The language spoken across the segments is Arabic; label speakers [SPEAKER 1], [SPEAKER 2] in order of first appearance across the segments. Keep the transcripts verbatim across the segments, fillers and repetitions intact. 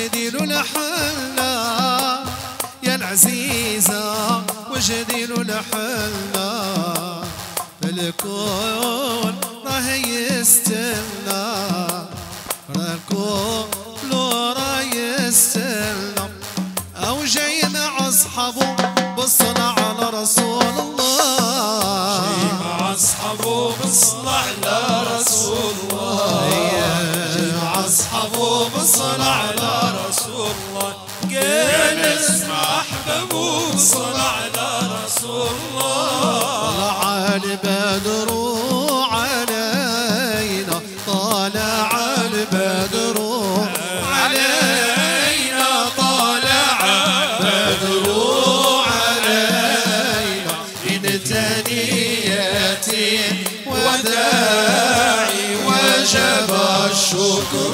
[SPEAKER 1] وجديل لحلنا يا العزيزة وجديل لحلنا الكون راه يستلنا الكون راه يستلنا أو جاي مع أصحابه بالصلاة على رسول الله
[SPEAKER 2] جاي مع أصحابه بالصلاة على رسول الله جاي مع أصحابه بالصلاة على رسول الله قال اسمع أحبابه بالصلاة على رسول الله
[SPEAKER 1] طلع البدر علينا طلع البدر علينا طلع البدر علينا من ثنيات وداعي وجب الشكر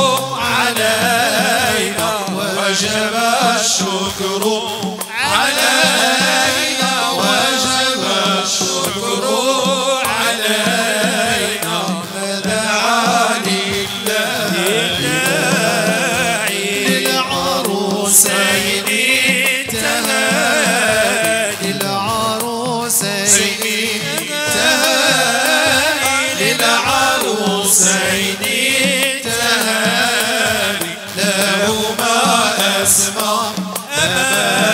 [SPEAKER 1] علينا وجب الشكر علينا وجب الشكر علينا مدعا لله للعروسين تهاني للعروسين تهاني للعروسين تهاني لهما أسمى أمان